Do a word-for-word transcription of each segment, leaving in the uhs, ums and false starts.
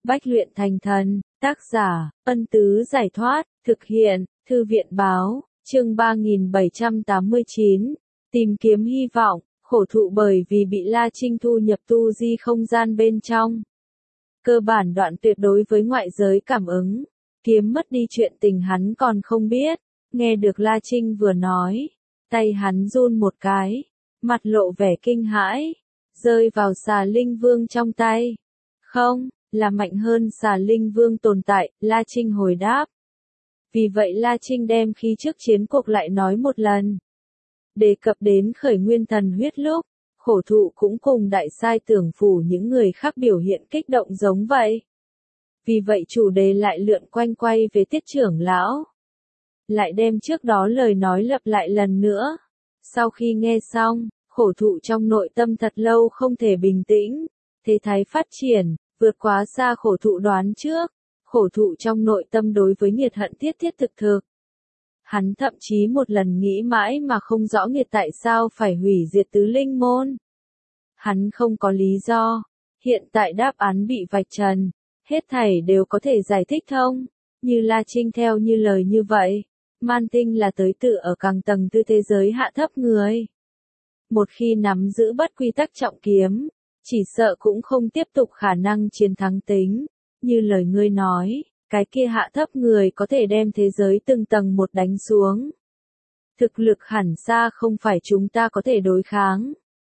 Bách luyện thành thần, tác giả, Ân Tứ Giải Thoát, thực hiện, Thư viện Báo, chương ba nghìn bảy trăm tám mươi chín, tìm kiếm hy vọng, khổ thụ bởi vì bị La Trinh thu nhập tu di không gian bên trong. Cơ bản đoạn tuyệt đối với ngoại giới cảm ứng, kiếm mất đi chuyện tình hắn còn không biết, nghe được La Trinh vừa nói, tay hắn run một cái, mặt lộ vẻ kinh hãi, rơi vào xà linh vương trong tay. Không, là mạnh hơn xà linh vương tồn tại, La Trinh hồi đáp. Vì vậy La Trinh đem khi trước chiến cuộc lại nói một lần. Đề cập đến khởi nguyên thần huyết lúc, khổ thụ cũng cùng đại sai tưởng phủ những người khác biểu hiện kích động giống vậy. Vì vậy chủ đề lại lượn quanh quay về Tiết trưởng lão. Lại đem trước đó lời nói lặp lại lần nữa. Sau khi nghe xong, khổ thụ trong nội tâm thật lâu không thể bình tĩnh, thế thái phát triển, vượt quá xa khổ thụ đoán trước, khổ thụ trong nội tâm đối với nghiệt hận thiết thiết thực thực. Hắn thậm chí một lần nghĩ mãi mà không rõ nghiệt tại sao phải hủy diệt tứ linh môn. Hắn không có lý do, hiện tại đáp án bị vạch trần, hết thảy đều có thể giải thích thông, như La Trinh theo như lời như vậy, man tinh là tới tự ở càng tầng tư thế giới hạ thấp người. Một khi nắm giữ bất quy tắc trọng kiếm, chỉ sợ cũng không tiếp tục khả năng chiến thắng tính, như lời ngươi nói, cái kia hạ thấp người có thể đem thế giới từng tầng một đánh xuống. Thực lực hẳn xa không phải chúng ta có thể đối kháng.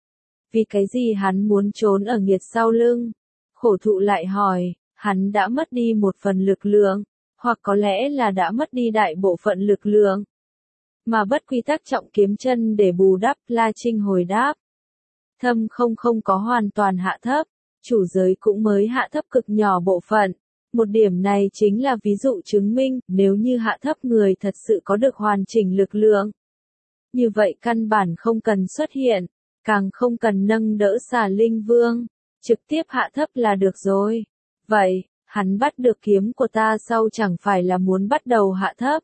Vì cái gì hắn muốn trốn ở nghiệt sau lưng? Khổ thụ lại hỏi, hắn đã mất đi một phần lực lượng, hoặc có lẽ là đã mất đi đại bộ phận lực lượng. Mà bất quy tắc trọng kiếm chân để bù đắp, La Trinh hồi đáp. Thâm không không có hoàn toàn hạ thấp, chủ giới cũng mới hạ thấp cực nhỏ bộ phận. Một điểm này chính là ví dụ chứng minh, nếu như hạ thấp người thật sự có được hoàn chỉnh lực lượng. Như vậy căn bản không cần xuất hiện, càng không cần nâng đỡ xà linh vương, trực tiếp hạ thấp là được rồi. Vậy, hắn bắt được kiếm của ta sau chẳng phải là muốn bắt đầu hạ thấp.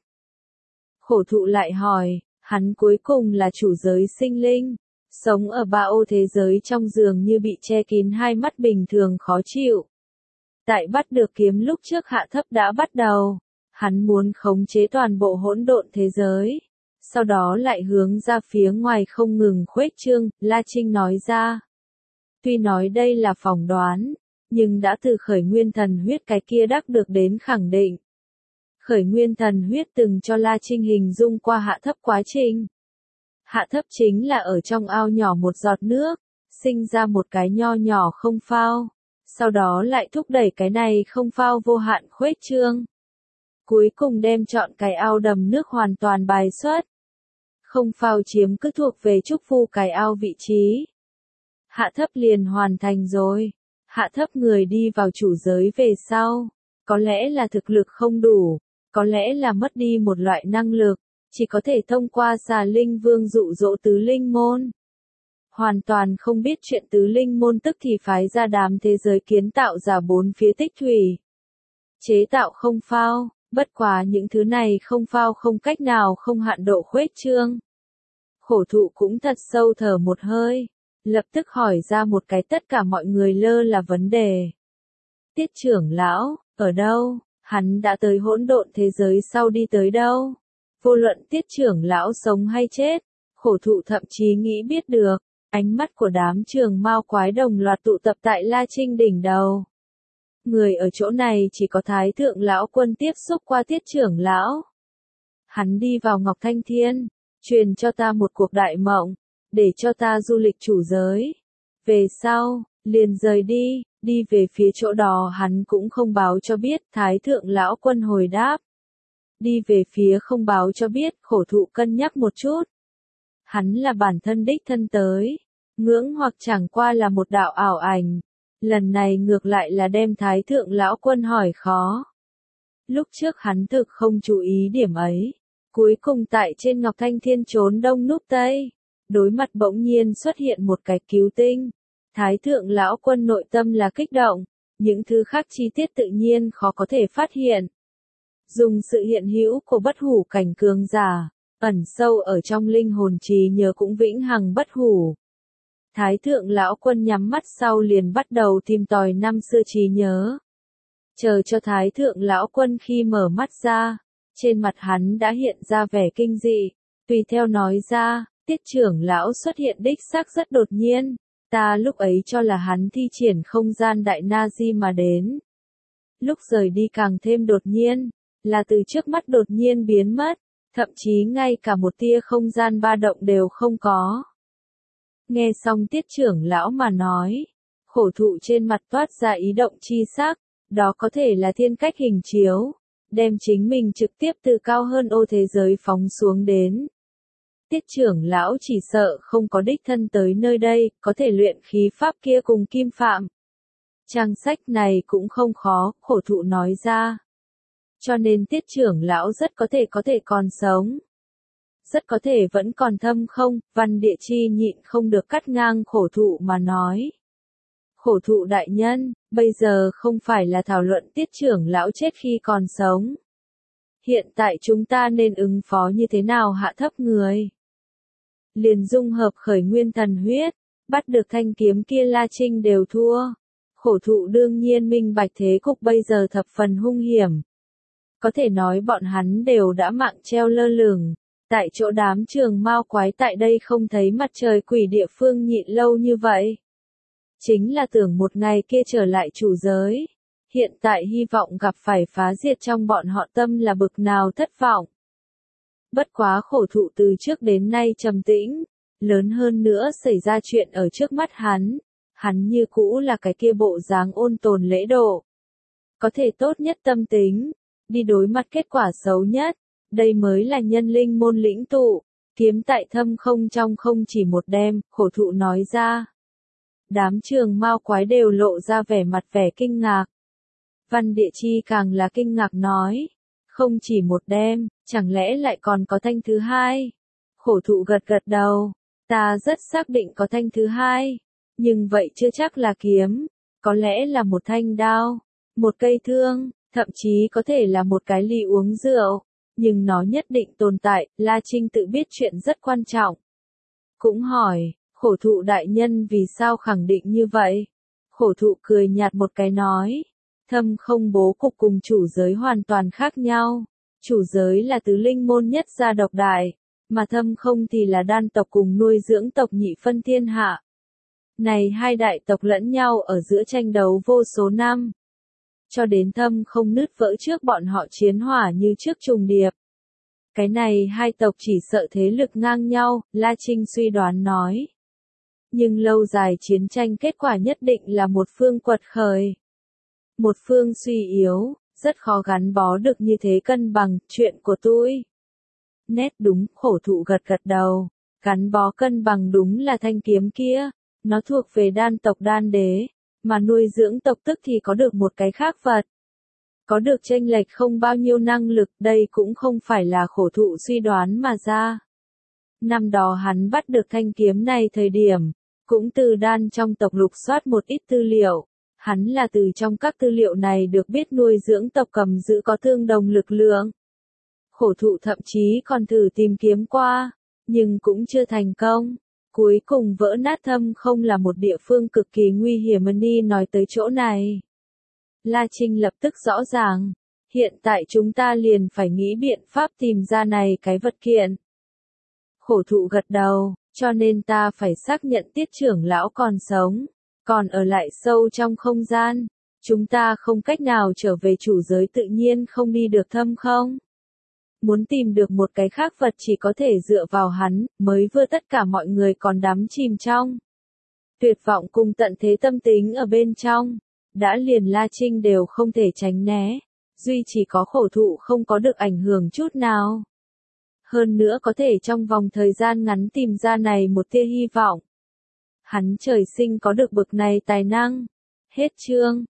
Khổ thụ lại hỏi, hắn cuối cùng là chủ giới sinh linh, sống ở ba ô thế giới trong giường như bị che kín hai mắt bình thường khó chịu. Tại bắt được kiếm lúc trước hạ thấp đã bắt đầu, hắn muốn khống chế toàn bộ hỗn độn thế giới, sau đó lại hướng ra phía ngoài không ngừng khuếch trương, La Trinh nói ra. Tuy nói đây là phỏng đoán, nhưng đã từ khởi nguyên thần huyết cái kia đắc được đến khẳng định. Khởi nguyên thần huyết từng cho La Trinh hình dung qua hạ thấp quá trình. Hạ thấp chính là ở trong ao nhỏ một giọt nước, sinh ra một cái nho nhỏ không phao, sau đó lại thúc đẩy cái này không phao vô hạn khuếch trương. Cuối cùng đem chọn cái ao đầm nước hoàn toàn bài xuất. Không phao chiếm cứ thuộc về trúc phu cái ao vị trí. Hạ thấp liền hoàn thành rồi. Hạ thấp người đi vào chủ giới về sau. Có lẽ là thực lực không đủ, có lẽ là mất đi một loại năng lực, chỉ có thể thông qua xà linh vương dụ dỗ tứ linh môn. Hoàn toàn không biết chuyện tứ linh môn tức thì phái ra đám thế giới kiến tạo ra bốn phía tích thủy. Chế tạo không phao, bất quá những thứ này không phao không cách nào không hạn độ khuếch trương. Khổ thụ cũng thật sâu thở một hơi, lập tức hỏi ra một cái tất cả mọi người lơ là vấn đề. Tiết trưởng lão, ở đâu? Hắn đã tới hỗn độn thế giới sau đi tới đâu? Vô luận tiết trưởng lão sống hay chết, khổ thụ thậm chí nghĩ biết được. Ánh mắt của đám trường mao quái đồng loạt tụ tập tại La Trinh đỉnh đầu. Người ở chỗ này chỉ có Thái Thượng Lão Quân tiếp xúc qua tiết trưởng lão. Hắn đi vào Ngọc Thanh Thiên, truyền cho ta một cuộc đại mộng, để cho ta du lịch chủ giới. Về sau, liền rời đi, đi về phía chỗ đó hắn cũng không báo cho biết, Thái Thượng Lão Quân hồi đáp. Đi về phía không báo cho biết, khổ thụ cân nhắc một chút. Hắn là bản thân đích thân tới, ngưỡng hoặc chẳng qua là một đạo ảo ảnh. Lần này ngược lại là đem Thái Thượng Lão Quân hỏi khó. Lúc trước hắn thực không chú ý điểm ấy. Cuối cùng tại trên Ngọc Thanh Thiên trốn đông núp tây. Đối mặt bỗng nhiên xuất hiện một cái cứu tinh. Thái Thượng Lão Quân nội tâm là kích động. Những thứ khác chi tiết tự nhiên khó có thể phát hiện. Dùng sự hiện hữu của bất hủ cảnh cường giả. Ẩn sâu ở trong linh hồn trí nhớ cũng vĩnh hằng bất hủ. Thái Thượng Lão Quân nhắm mắt sau liền bắt đầu tìm tòi năm xưa trí nhớ. Chờ cho Thái thượng lão quân khi mở mắt ra, trên mặt hắn đã hiện ra vẻ kinh dị, tùy theo nói ra, Tiết trưởng lão xuất hiện đích xác rất đột nhiên, ta lúc ấy cho là hắn thi triển không gian đại na di mà đến. Lúc rời đi càng thêm đột nhiên, là từ trước mắt đột nhiên biến mất, thậm chí ngay cả một tia không gian ba động đều không có. Nghe xong Tiết trưởng lão mà nói, khổ thụ trên mặt toát ra ý động chi sắc, đó có thể là thiên cách hình chiếu, đem chính mình trực tiếp từ cao hơn ô thế giới phóng xuống đến. Tiết trưởng lão chỉ sợ không có đích thân tới nơi đây, có thể luyện khí pháp kia cùng kim phạm. Trang sách này cũng không khó, khổ thụ nói ra. Cho nên tiết trưởng lão rất có thể có thể còn sống. Rất có thể vẫn còn thâm không, Văn Địa Chi nhịn không được cắt ngang khổ thụ mà nói. Khổ thụ đại nhân, bây giờ không phải là thảo luận tiết trưởng lão chết khi còn sống. Hiện tại chúng ta nên ứng phó như thế nào hạ thấp người. Liền dung hợp khởi nguyên thần huyết, bắt được thanh kiếm kia La Trinh đều thua. Khổ thụ đương nhiên minh bạch thế cục bây giờ thập phần hung hiểm. Có thể nói bọn hắn đều đã mạng treo lơ lửng, tại chỗ đám trường mao quái tại đây không thấy mặt trời quỷ địa phương nhịn lâu như vậy. Chính là tưởng một ngày kia trở lại chủ giới. Hiện tại hy vọng gặp phải phá diệt trong bọn họ tâm là bực nào thất vọng. Bất quá khổ thụ từ trước đến nay trầm tĩnh, lớn hơn nữa xảy ra chuyện ở trước mắt hắn, hắn như cũ là cái kia bộ dáng ôn tồn lễ độ. Có thể tốt nhất tâm tính, đi đối mặt kết quả xấu nhất, đây mới là nhân linh môn lĩnh tụ, kiếm tại thâm không trong không chỉ một đêm, khổ thụ nói ra. Đám trường mao quái đều lộ ra vẻ mặt vẻ kinh ngạc. Văn Địa Chi càng là kinh ngạc nói, không chỉ một đêm, chẳng lẽ lại còn có thanh thứ hai? Khổ thụ gật gật đầu, ta rất xác định có thanh thứ hai, nhưng vậy chưa chắc là kiếm, có lẽ là một thanh đao, một cây thương, thậm chí có thể là một cái ly uống rượu, nhưng nó nhất định tồn tại, La Trinh tự biết chuyện rất quan trọng. Cũng hỏi, khổ thụ đại nhân vì sao khẳng định như vậy? Khổ thụ cười nhạt một cái nói, thâm không bố cục cùng chủ giới hoàn toàn khác nhau. Chủ giới là tứ linh môn nhất gia độc đại, mà thâm không thì là đan tộc cùng nuôi dưỡng tộc nhị phân thiên hạ. Này hai đại tộc lẫn nhau ở giữa tranh đấu vô số năm. Cho đến thâm không nứt vỡ trước bọn họ chiến hỏa như trước trùng điệp. Cái này hai tộc chỉ sợ thế lực ngang nhau, La Trinh suy đoán nói. Nhưng lâu dài chiến tranh kết quả nhất định là một phương quật khởi. Một phương suy yếu, rất khó gắn bó được như thế cân bằng, chuyện của tôi. Nét đúng, khổ thụ gật gật đầu, gắn bó cân bằng đúng là thanh kiếm kia, nó thuộc về đan tộc đan đế, mà nuôi dưỡng tộc tức thì có được một cái khác vật. Có được chênh lệch không bao nhiêu năng lực, đây cũng không phải là khổ thụ suy đoán mà ra. Năm đó hắn bắt được thanh kiếm này thời điểm, cũng từ đan trong tộc lục soát một ít tư liệu. Hắn là từ trong các tư liệu này được biết nuôi dưỡng tộc cầm giữ có tương đồng lực lượng. Khổ thụ thậm chí còn thử tìm kiếm qua, nhưng cũng chưa thành công. Cuối cùng vỡ nát thâm không là một địa phương cực kỳ nguy hiểm. Ni nói tới chỗ này. La Trinh lập tức rõ ràng. Hiện tại chúng ta liền phải nghĩ biện pháp tìm ra này cái vật kiện. Khổ thụ gật đầu, cho nên ta phải xác nhận tiết trưởng lão còn sống. Còn ở lại sâu trong không gian, chúng ta không cách nào trở về chủ giới tự nhiên không đi được thâm không. Muốn tìm được một cái khác vật chỉ có thể dựa vào hắn, mới vừa tất cả mọi người còn đắm chìm trong. Tuyệt vọng cùng tận thế tâm tính ở bên trong, đã liền La Trinh đều không thể tránh né, duy chỉ có khổ thụ không có được ảnh hưởng chút nào. Hơn nữa có thể trong vòng thời gian ngắn tìm ra này một tia hy vọng. Hắn trời sinh có được bực này tài năng. Hết chương.